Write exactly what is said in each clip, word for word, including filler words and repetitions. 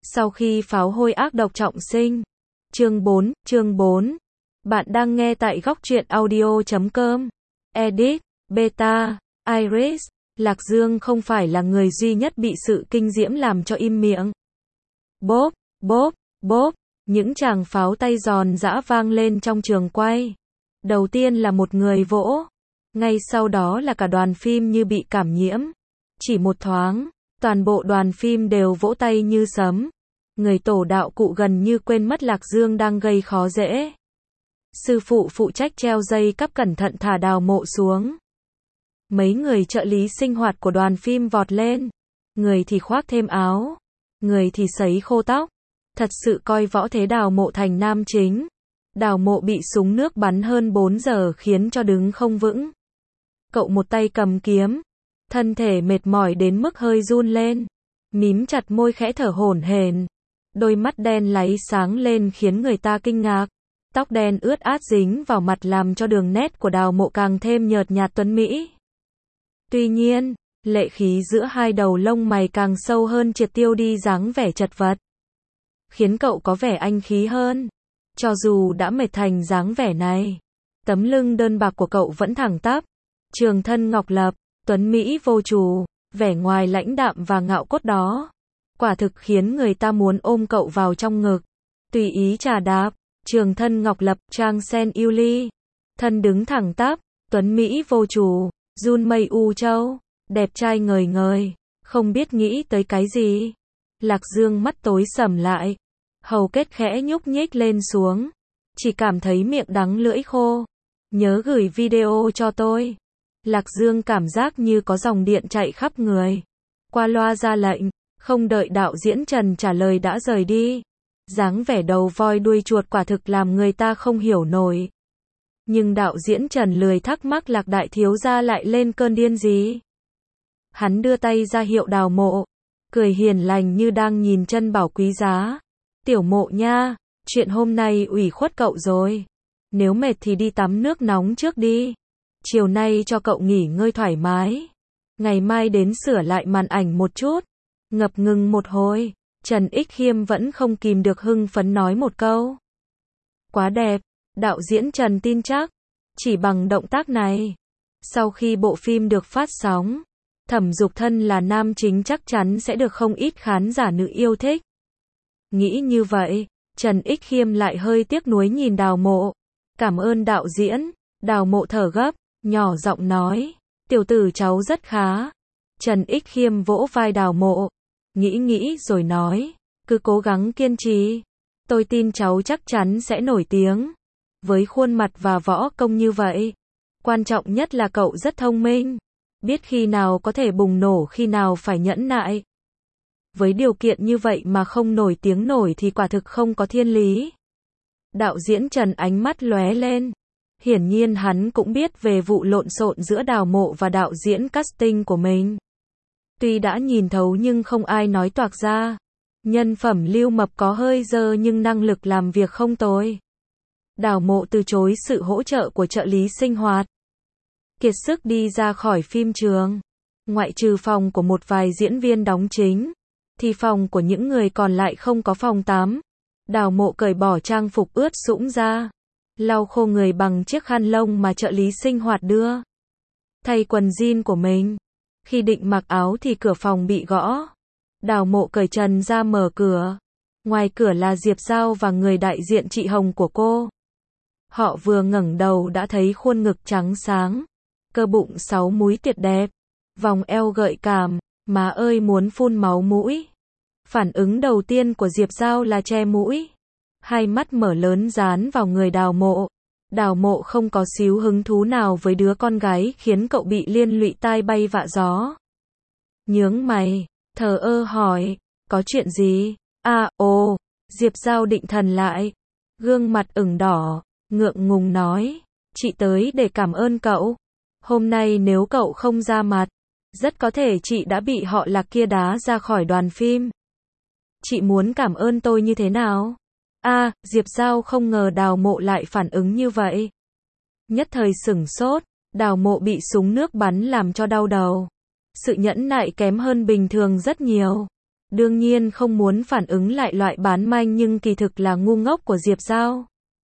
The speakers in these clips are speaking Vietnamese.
Sau khi pháo hôi ác độc trọng sinh. Chương bốn, chương bốn. Bạn đang nghe tại góc truyện audio chấm com. Edit, Beta, Iris. Lạc Dương không phải là người duy nhất bị sự kinh diễm làm cho im miệng. Bốp, bốp, bốp. Những tràng pháo tay giòn giã vang lên trong trường quay. Đầu tiên là một người vỗ. Ngay sau đó là cả đoàn phim như bị cảm nhiễm. Chỉ một thoáng, toàn bộ đoàn phim đều vỗ tay như sấm. Người tổ đạo cụ gần như quên mất Lạc Dương đang gây khó dễ. Sư phụ phụ trách treo dây cắp cẩn thận thả Đào Mộ xuống. Mấy người trợ lý sinh hoạt của đoàn phim vọt lên. Người thì khoác thêm áo. Người thì sấy khô tóc. Thật sự coi võ thế Đào Mộ thành nam chính. Đào Mộ bị súng nước bắn hơn bốn giờ khiến cho đứng không vững. Cậu một tay cầm kiếm. Thân thể mệt mỏi đến mức hơi run lên. Mím chặt môi khẽ thở hổn hển. Đôi mắt đen láy sáng lên khiến người ta kinh ngạc. Tóc đen ướt át dính vào mặt làm cho đường nét của Đào Mộ càng thêm nhợt nhạt tuấn mỹ. Tuy nhiên, lệ khí giữa hai đầu lông mày càng sâu hơn triệt tiêu đi dáng vẻ chật vật. Khiến cậu có vẻ anh khí hơn. Cho dù đã mệt thành dáng vẻ này, tấm lưng đơn bạc của cậu vẫn thẳng tắp. Trường thân ngọc lập, tuấn mỹ vô chủ, vẻ ngoài lãnh đạm và ngạo cốt đó. Quả thực khiến người ta muốn ôm cậu vào trong ngực. Tùy ý trà đạp, trường thân ngọc lập, trang sen yêu ly. Thân đứng thẳng tắp, tuấn mỹ vô chủ, run mây u châu, đẹp trai ngời ngời, không biết nghĩ tới cái gì. Lạc Dương mắt tối sầm lại, hầu kết khẽ nhúc nhích lên xuống, chỉ cảm thấy miệng đắng lưỡi khô. Nhớ gửi video cho tôi. Lạc Dương cảm giác như có dòng điện chạy khắp người. Qua loa ra lệnh, không đợi đạo diễn Trần trả lời đã rời đi. Dáng vẻ đầu voi đuôi chuột quả thực làm người ta không hiểu nổi. Nhưng đạo diễn Trần lười thắc mắc Lạc đại thiếu gia lại lên cơn điên gì. Hắn đưa tay ra hiệu Đào Mộ, cười hiền lành như đang nhìn chân bảo quý giá. Tiểu Mộ nha, chuyện hôm nay ủy khuất cậu rồi. Nếu mệt thì đi tắm nước nóng trước đi. Chiều nay cho cậu nghỉ ngơi thoải mái. Ngày mai đến sửa lại màn ảnh một chút. Ngập ngừng một hồi, Trần Ích Khiêm vẫn không kìm được hưng phấn nói một câu. Quá đẹp, đạo diễn Trần tin chắc. Chỉ bằng động tác này. Sau khi bộ phim được phát sóng, Thẩm Dục Thân là nam chính chắc chắn sẽ được không ít khán giả nữ yêu thích. Nghĩ như vậy, Trần Ích Khiêm lại hơi tiếc nuối nhìn Đào Mộ. Cảm ơn đạo diễn. Đào Mộ thở gấp, nhỏ giọng nói. Tiểu tử cháu rất khá. Trần Ích Khiêm vỗ vai Đào Mộ. Nghĩ nghĩ rồi nói. Cứ cố gắng kiên trì. Tôi tin cháu chắc chắn sẽ nổi tiếng. Với khuôn mặt và võ công như vậy. Quan trọng nhất là cậu rất thông minh. Biết khi nào có thể bùng nổ, khi nào phải nhẫn nại. Với điều kiện như vậy mà không nổi tiếng nổi thì quả thực không có thiên lý. Đạo diễn Trần ánh mắt lóe lên. Hiển nhiên hắn cũng biết về vụ lộn xộn giữa Đào Mộ và đạo diễn casting của mình. Tuy đã nhìn thấu nhưng không ai nói toạc ra. Nhân phẩm Lưu Mập có hơi dơ nhưng năng lực làm việc không tồi. Đào Mộ từ chối sự hỗ trợ của trợ lý sinh hoạt. Kiệt sức đi ra khỏi phim trường. Ngoại trừ phòng của một vài diễn viên đóng chính, thì phòng của những người còn lại không có phòng tắm. Đào Mộ cởi bỏ trang phục ướt sũng ra. Lau khô người bằng chiếc khăn lông mà trợ lý sinh hoạt đưa. Thay quần jean của mình. Khi định mặc áo thì cửa phòng bị gõ. Đào Mộ cởi trần ra mở cửa. Ngoài cửa là Diệp Giao và người đại diện chị Hồng của cô. Họ vừa ngẩng đầu đã thấy khuôn ngực trắng sáng. Cơ bụng sáu múi tuyệt đẹp. Vòng eo gợi cảm. Má ơi muốn phun máu mũi. Phản ứng đầu tiên của Diệp Giao là che mũi. Hai mắt mở lớn dán vào người Đào Mộ. Đào Mộ không có xíu hứng thú nào với đứa con gái khiến cậu bị liên lụy tai bay vạ gió. Nhướng mày, thờ ơ hỏi, có chuyện gì? À, ồ, Diệp Giao định thần lại. Gương mặt ửng đỏ, ngượng ngùng nói, chị tới để cảm ơn cậu. Hôm nay nếu cậu không ra mặt, rất có thể chị đã bị họ Lạc kia đá ra khỏi đoàn phim. Chị muốn cảm ơn tôi như thế nào? À, Diệp Giao không ngờ Đào Mộ lại phản ứng như vậy. Nhất thời sửng sốt, Đào Mộ bị súng nước bắn làm cho đau đầu. Sự nhẫn nại kém hơn bình thường rất nhiều. Đương nhiên không muốn phản ứng lại loại bán manh nhưng kỳ thực là ngu ngốc của Diệp Giao.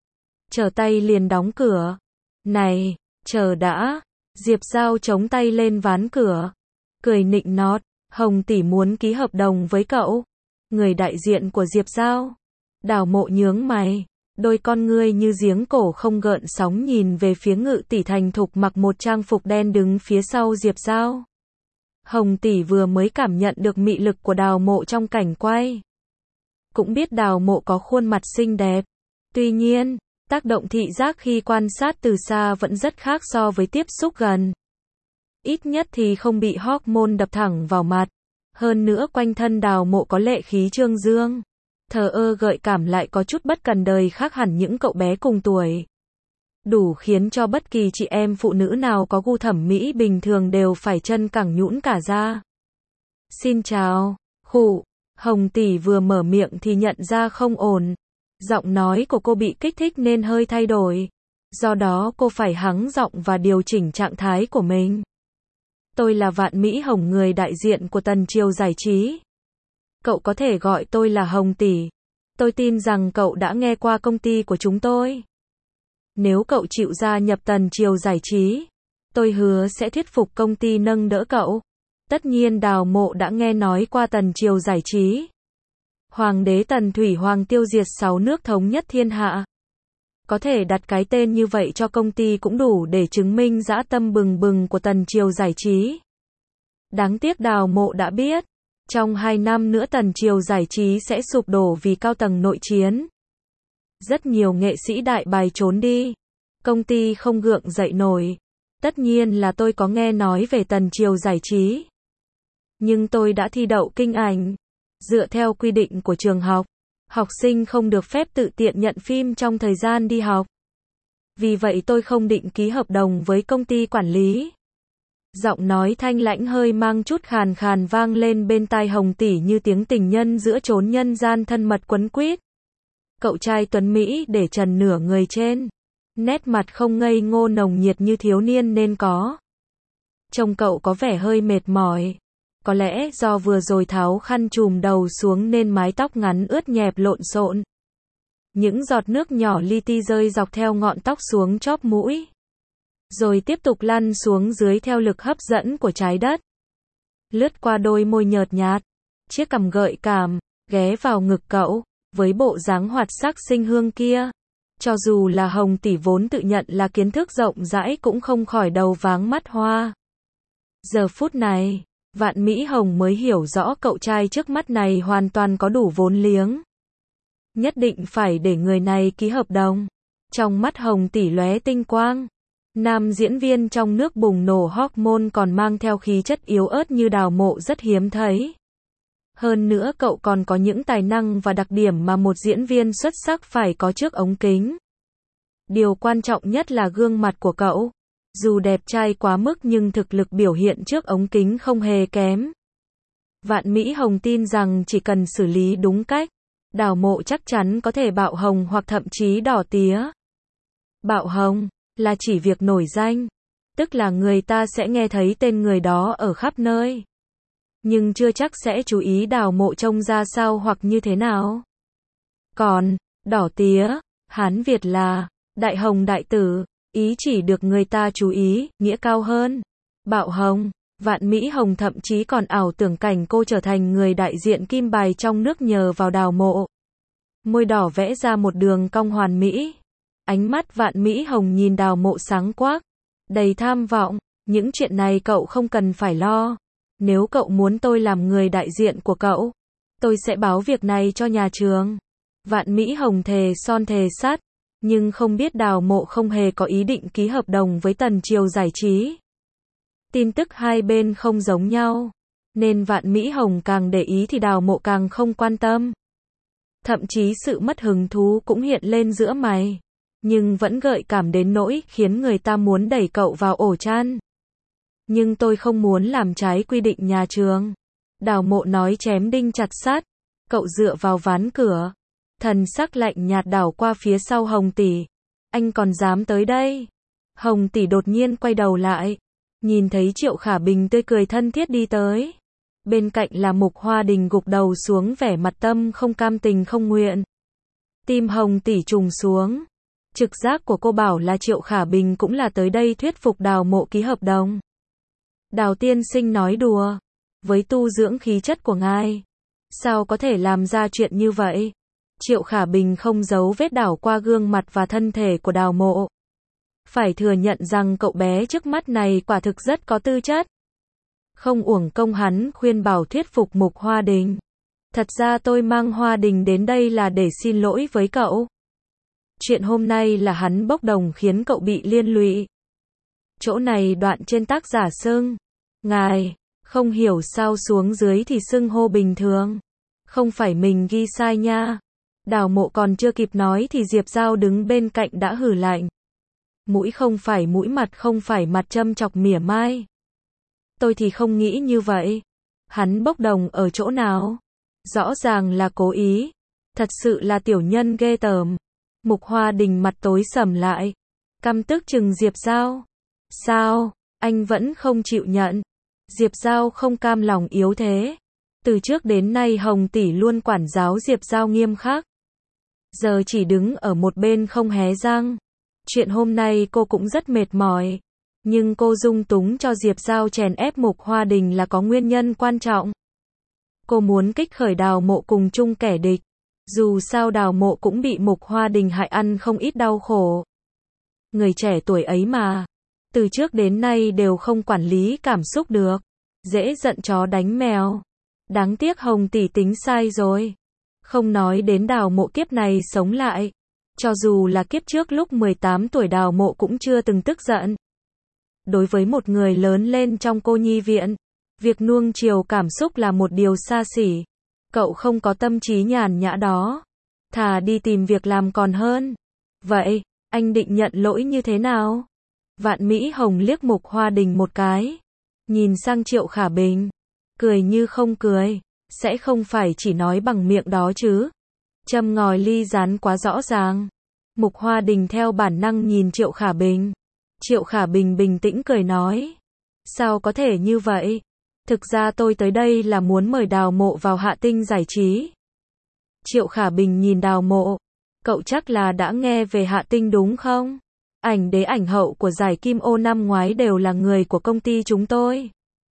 Trở tay liền đóng cửa. Này, chờ đã. Diệp Giao chống tay lên ván cửa. Cười nịnh nọt, Hồng tỷ muốn ký hợp đồng với cậu. Người đại diện của Diệp Giao. Đào Mộ nhướng mày. Đôi con ngươi như giếng cổ không gợn sóng nhìn về phía Ngự tỷ thành thục mặc một trang phục đen đứng phía sau Diệp Giao. Hồng tỷ vừa mới cảm nhận được mị lực của Đào Mộ trong cảnh quay. Cũng biết Đào Mộ có khuôn mặt xinh đẹp. Tuy nhiên, tác động thị giác khi quan sát từ xa vẫn rất khác so với tiếp xúc gần. Ít nhất thì không bị hormone đập thẳng vào mặt. Hơn nữa quanh thân Đào Mộ có lệ khí trương dương. Thờ ơ gợi cảm lại có chút bất cần đời khác hẳn những cậu bé cùng tuổi. Đủ khiến cho bất kỳ chị em phụ nữ nào có gu thẩm mỹ bình thường đều phải chân cẳng nhũn cả ra. Xin chào, khụ, Hồng tỷ vừa mở miệng thì nhận ra không ổn. Giọng nói của cô bị kích thích nên hơi thay đổi. Do đó cô phải hắng giọng và điều chỉnh trạng thái của mình. Tôi là Vạn Mỹ Hồng, người đại diện của Tần Triều Giải Trí. Cậu có thể gọi tôi là Hồng tỷ. Tôi tin rằng cậu đã nghe qua công ty của chúng tôi. Nếu cậu chịu gia nhập Tần Triều Giải Trí, tôi hứa sẽ thuyết phục công ty nâng đỡ cậu. Tất nhiên Đào Mộ đã nghe nói qua Tần Triều Giải Trí. Hoàng đế Tần Thủy Hoàng tiêu diệt sáu nước thống nhất thiên hạ. Có thể đặt cái tên như vậy cho công ty cũng đủ để chứng minh dã tâm bừng bừng của Tần Triều Giải Trí. Đáng tiếc Đào Mộ đã biết, trong hai năm nữa Tần Triều Giải Trí sẽ sụp đổ vì cao tầng nội chiến. Rất nhiều nghệ sĩ đại bài trốn đi. Công ty không gượng dậy nổi. Tất nhiên là tôi có nghe nói về Tần Triều Giải Trí. Nhưng tôi đã thi đậu kinh ảnh. Dựa theo quy định của trường học, học sinh không được phép tự tiện nhận phim trong thời gian đi học. Vì vậy tôi không định ký hợp đồng với công ty quản lý. Giọng nói thanh lãnh hơi mang chút khàn khàn vang lên bên tai Hồng tỷ như tiếng tình nhân giữa chốn nhân gian thân mật quấn quýt. Cậu trai tuấn Mỹ để trần nửa người trên. Nét mặt không ngây ngô nồng nhiệt như thiếu niên nên có. Trông cậu có vẻ hơi mệt mỏi. Có lẽ do vừa rồi tháo khăn trùm đầu xuống nên mái tóc ngắn ướt nhẹp lộn xộn. Những giọt nước nhỏ li ti rơi dọc theo ngọn tóc xuống chóp mũi. Rồi tiếp tục lăn xuống dưới theo lực hấp dẫn của trái đất. Lướt qua đôi môi nhợt nhạt. Chiếc cằm gợi cảm, ghé vào ngực cậu. Với bộ dáng hoạt sắc xinh hương kia. Cho dù là Hồng tỷ vốn tự nhận là kiến thức rộng rãi cũng không khỏi đầu váng mắt hoa. Giờ phút này, Vạn Mỹ Hồng mới hiểu rõ cậu trai trước mắt này hoàn toàn có đủ vốn liếng. Nhất định phải để người này ký hợp đồng. Trong mắt Hồng tỷ lóe tinh quang. Nam diễn viên trong nước bùng nổ hormone còn mang theo khí chất yếu ớt như Đào Mộ rất hiếm thấy. Hơn nữa cậu còn có những tài năng và đặc điểm mà một diễn viên xuất sắc phải có trước ống kính. Điều quan trọng nhất là gương mặt của cậu. Dù đẹp trai quá mức nhưng thực lực biểu hiện trước ống kính không hề kém. Vạn Mỹ Hồng tin rằng chỉ cần xử lý đúng cách, Đào Mộ chắc chắn có thể bạo hồng hoặc thậm chí đỏ tía. Bạo hồng là chỉ việc nổi danh, tức là người ta sẽ nghe thấy tên người đó ở khắp nơi. Nhưng chưa chắc sẽ chú ý Đào Mộ trông ra sao hoặc như thế nào. Còn, đỏ tía, Hán Việt là, đại hồng đại tử, ý chỉ được người ta chú ý, nghĩa cao hơn. Bạo hồng, Vạn Mỹ Hồng thậm chí còn ảo tưởng cảnh cô trở thành người đại diện kim bài trong nước nhờ vào Đào Mộ. Môi đỏ vẽ ra một đường cong hoàn mỹ. Ánh mắt Vạn Mỹ Hồng nhìn Đào Mộ sáng quắc, đầy tham vọng, những chuyện này cậu không cần phải lo. Nếu cậu muốn tôi làm người đại diện của cậu, tôi sẽ báo việc này cho nhà trường. Vạn Mỹ Hồng thề son thề sắt, nhưng không biết Đào Mộ không hề có ý định ký hợp đồng với Tần Triều Giải Trí. Tin tức hai bên không giống nhau, nên Vạn Mỹ Hồng càng để ý thì Đào Mộ càng không quan tâm. Thậm chí sự mất hứng thú cũng hiện lên giữa mày, nhưng vẫn gợi cảm đến nỗi khiến người ta muốn đẩy cậu vào ổ chăn. Nhưng tôi không muốn làm trái quy định nhà trường. Đào Mộ nói chém đinh chặt sắt. Cậu dựa vào ván cửa. Thần sắc lạnh nhạt đảo qua phía sau Hồng tỷ. Anh còn dám tới đây? Hồng tỷ đột nhiên quay đầu lại. Nhìn thấy Triệu Khả Bình tươi cười thân thiết đi tới. Bên cạnh là Mục Hoa Đình gục đầu xuống vẻ mặt tâm không cam tình không nguyện. Tim Hồng Tỷ trùng xuống. Trực giác của cô bảo là Triệu Khả Bình cũng là tới đây thuyết phục Đào Mộ ký hợp đồng. Đào tiên sinh nói đùa. Với tu dưỡng khí chất của ngài, sao có thể làm ra chuyện như vậy? Triệu Khả Bình không giấu vết đảo qua gương mặt và thân thể của Đào Mộ. Phải thừa nhận rằng cậu bé trước mắt này quả thực rất có tư chất. Không uổng công hắn khuyên bảo thuyết phục Mục Hoa Đình. Thật ra tôi mang Hoa Đình đến đây là để xin lỗi với cậu. Chuyện hôm nay là hắn bốc đồng khiến cậu bị liên lụy. Chỗ này đoạn trên tác giả xưng. Ngài, không hiểu sao xuống dưới thì xưng hô bình thường. Không phải mình ghi sai nha. Đào Mộ còn chưa kịp nói thì Diệp Giao đứng bên cạnh đã hử lạnh. Mũi không phải mũi, mặt không phải mặt, châm chọc mỉa mai. Tôi thì không nghĩ như vậy. Hắn bốc đồng ở chỗ nào? Rõ ràng là cố ý. Thật sự là tiểu nhân ghê tởm. Mục Hoa Đình mặt tối sầm lại. Căm tức chừng Diệp Giao. Sao? Anh vẫn không chịu nhận. Diệp Giao không cam lòng yếu thế. Từ trước đến nay Hồng Tỷ luôn quản giáo Diệp Giao nghiêm khắc. Giờ chỉ đứng ở một bên không hé răng. Chuyện hôm nay cô cũng rất mệt mỏi. Nhưng cô dung túng cho Diệp Giao chèn ép Mục Hoa Đình là có nguyên nhân quan trọng. Cô muốn kích khởi Đào Mộ cùng chung kẻ địch. Dù sao Đào Mộ cũng bị Mục Hoa Đình hại ăn không ít đau khổ. Người trẻ tuổi ấy mà. Từ trước đến nay đều không quản lý cảm xúc được. Dễ giận chó đánh mèo. Đáng tiếc Hồng Tỷ tính sai rồi. Không nói đến Đào Mộ kiếp này sống lại. Cho dù là kiếp trước lúc mười tám tuổi Đào Mộ cũng chưa từng tức giận. Đối với một người lớn lên trong cô nhi viện, việc nuông chiều cảm xúc là một điều xa xỉ. Cậu không có tâm trí nhàn nhã đó. Thà đi tìm việc làm còn hơn. Vậy, anh định nhận lỗi như thế nào? Vạn Mỹ Hồng liếc Mục Hoa Đình một cái. Nhìn sang Triệu Khả Bình. Cười như không cười. Sẽ không phải chỉ nói bằng miệng đó chứ. Châm ngòi ly rán quá rõ ràng. Mục Hoa Đình theo bản năng nhìn Triệu Khả Bình. Triệu Khả Bình bình tĩnh cười nói. Sao có thể như vậy? Thực ra tôi tới đây là muốn mời Đào Mộ vào Hạ Tinh giải trí. Triệu Khả Bình nhìn Đào Mộ. Cậu chắc là đã nghe về Hạ Tinh đúng không? Ảnh đế ảnh hậu của giải Kim Ô năm ngoái đều là người của công ty chúng tôi.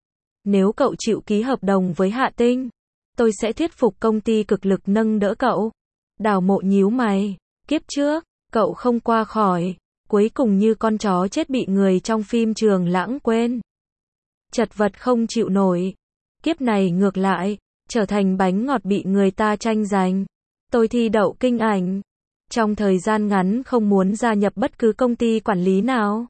Nếu cậu chịu ký hợp đồng với Hạ Tinh, tôi sẽ thuyết phục công ty cực lực nâng đỡ cậu. Đào Mộ nhíu mày. Kiếp trước, cậu không qua khỏi. Cuối cùng như con chó chết bị người trong phim Trường Lãng quên. Chật vật không chịu nổi. Kiếp này ngược lại, trở thành bánh ngọt bị người ta tranh giành. Tôi thi đậu kinh ảnh. Trong thời gian ngắn không muốn gia nhập bất cứ công ty quản lý nào.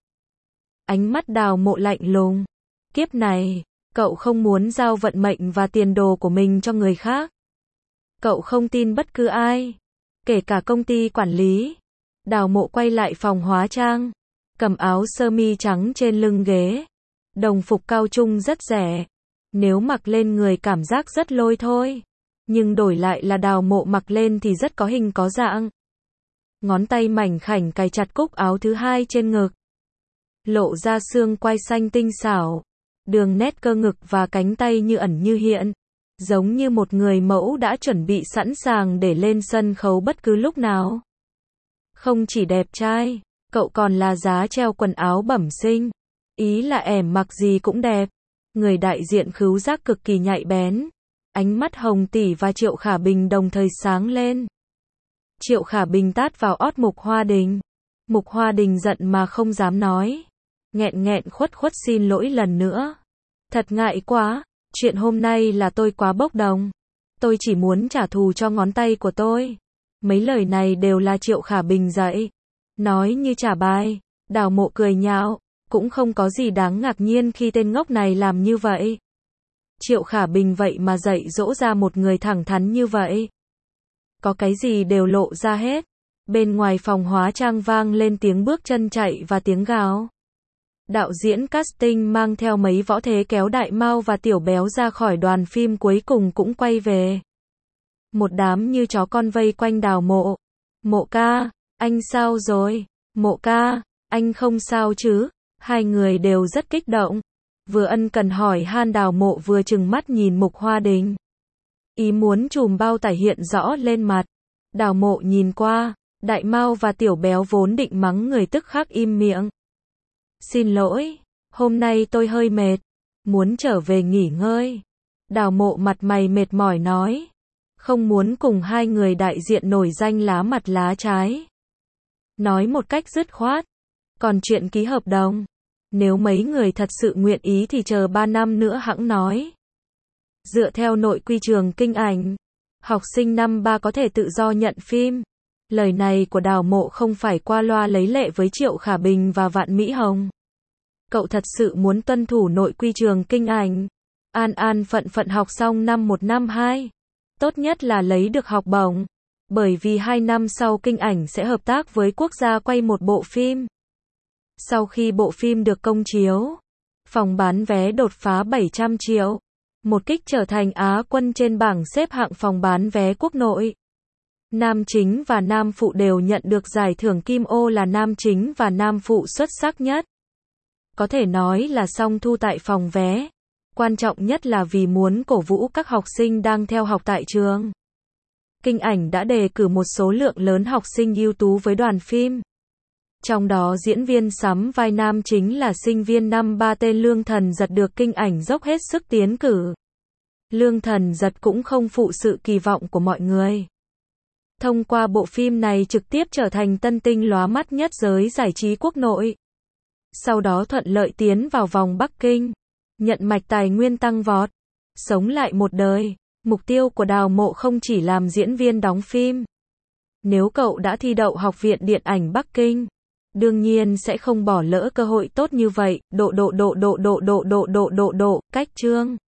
Ánh mắt Đào Mộ lạnh lùng. Kiếp này, cậu không muốn giao vận mệnh và tiền đồ của mình cho người khác. Cậu không tin bất cứ ai. Kể cả công ty quản lý. Đào Mộ quay lại phòng hóa trang. Cầm áo sơ mi trắng trên lưng ghế. Đồng phục cao trung rất rẻ. Nếu mặc lên người cảm giác rất lôi thôi. Nhưng đổi lại là Đào Mộ mặc lên thì rất có hình có dạng. Ngón tay mảnh khảnh cài chặt cúc áo thứ hai trên ngực. Lộ ra xương quai xanh tinh xảo. Đường nét cơ ngực và cánh tay như ẩn như hiện. Giống như một người mẫu đã chuẩn bị sẵn sàng để lên sân khấu bất cứ lúc nào. Không chỉ đẹp trai, cậu còn là giá treo quần áo bẩm sinh. Ý là ẻm mặc gì cũng đẹp. Người đại diện khứu giác cực kỳ nhạy bén. Ánh mắt Hồng Tỷ và Triệu Khả Bình đồng thời sáng lên. Triệu Khả Bình tát vào ót Mục Hoa Đình. Mục Hoa Đình giận mà không dám nói. Nghẹn nghẹn khuất khuất xin lỗi lần nữa. Thật ngại quá, chuyện hôm nay là tôi quá bốc đồng. Tôi chỉ muốn trả thù cho ngón tay của tôi. Mấy lời này đều là Triệu Khả Bình dạy. Nói như trả bài. Đào Mộ cười nhạo. Cũng không có gì đáng ngạc nhiên khi tên ngốc này làm như vậy. Triệu Khả Bình vậy mà dạy dỗ ra một người thẳng thắn như vậy. Có cái gì đều lộ ra hết. Bên ngoài phòng hóa trang vang lên tiếng bước chân chạy và tiếng gào. Đạo diễn casting mang theo mấy võ thế kéo Đại Mao và Tiểu Béo ra khỏi đoàn phim cuối cùng cũng quay về. Một đám như chó con vây quanh Đào Mộ. Mộ ca, anh sao rồi? Mộ ca, anh không sao chứ? Hai người đều rất kích động. Vừa ân cần hỏi han Đào Mộ vừa trừng mắt nhìn Mục Hoa Đình. Ý muốn chùm bao tải hiện rõ lên mặt. Đào Mộ nhìn qua, Đại Mao và Tiểu Béo vốn định mắng người tức khắc im miệng. Xin lỗi, hôm nay tôi hơi mệt, muốn trở về nghỉ ngơi. Đào Mộ mặt mày mệt mỏi nói. Không muốn cùng hai người đại diện nổi danh lá mặt lá trái. Nói một cách dứt khoát. Còn chuyện ký hợp đồng, nếu mấy người thật sự nguyện ý thì chờ ba năm nữa hẵng nói. Dựa theo nội quy trường kinh ảnh, học sinh năm ba có thể tự do nhận phim. Lời này của Đào Mộ không phải qua loa lấy lệ với Triệu Khả Bình và Vạn Mỹ Hồng. Cậu thật sự muốn tuân thủ nội quy trường kinh ảnh. An an phận phận học xong năm một năm hai. Tốt nhất là lấy được học bổng. Bởi vì hai năm sau kinh ảnh sẽ hợp tác với quốc gia quay một bộ phim. Sau khi bộ phim được công chiếu, phòng bán vé đột phá bảy trăm triệu. Một kích trở thành Á quân trên bảng xếp hạng phòng bán vé quốc nội. Nam chính và nam phụ đều nhận được giải thưởng Kim Ô là nam chính và nam phụ xuất sắc nhất. Có thể nói là song thu tại phòng vé. Quan trọng nhất là vì muốn cổ vũ các học sinh đang theo học tại trường. Kinh ảnh đã đề cử một số lượng lớn học sinh ưu tú với đoàn phim. Trong đó diễn viên sắm vai nam chính là sinh viên năm ba tên Lương Thần Giật được kinh ảnh dốc hết sức tiến cử. Lương Thần Giật cũng không phụ sự kỳ vọng của mọi người. Thông qua bộ phim này trực tiếp trở thành tân tinh lóa mắt nhất giới giải trí quốc nội. Sau đó thuận lợi tiến vào vòng Bắc Kinh, nhận mạch tài nguyên tăng vọt, sống lại một đời. Mục tiêu của Đào Mộ không chỉ làm diễn viên đóng phim. Nếu cậu đã thi đậu Học viện Điện ảnh Bắc Kinh, đương nhiên sẽ không bỏ lỡ cơ hội tốt như vậy. Độ độ độ độ độ độ độ độ độ độ, cách chương.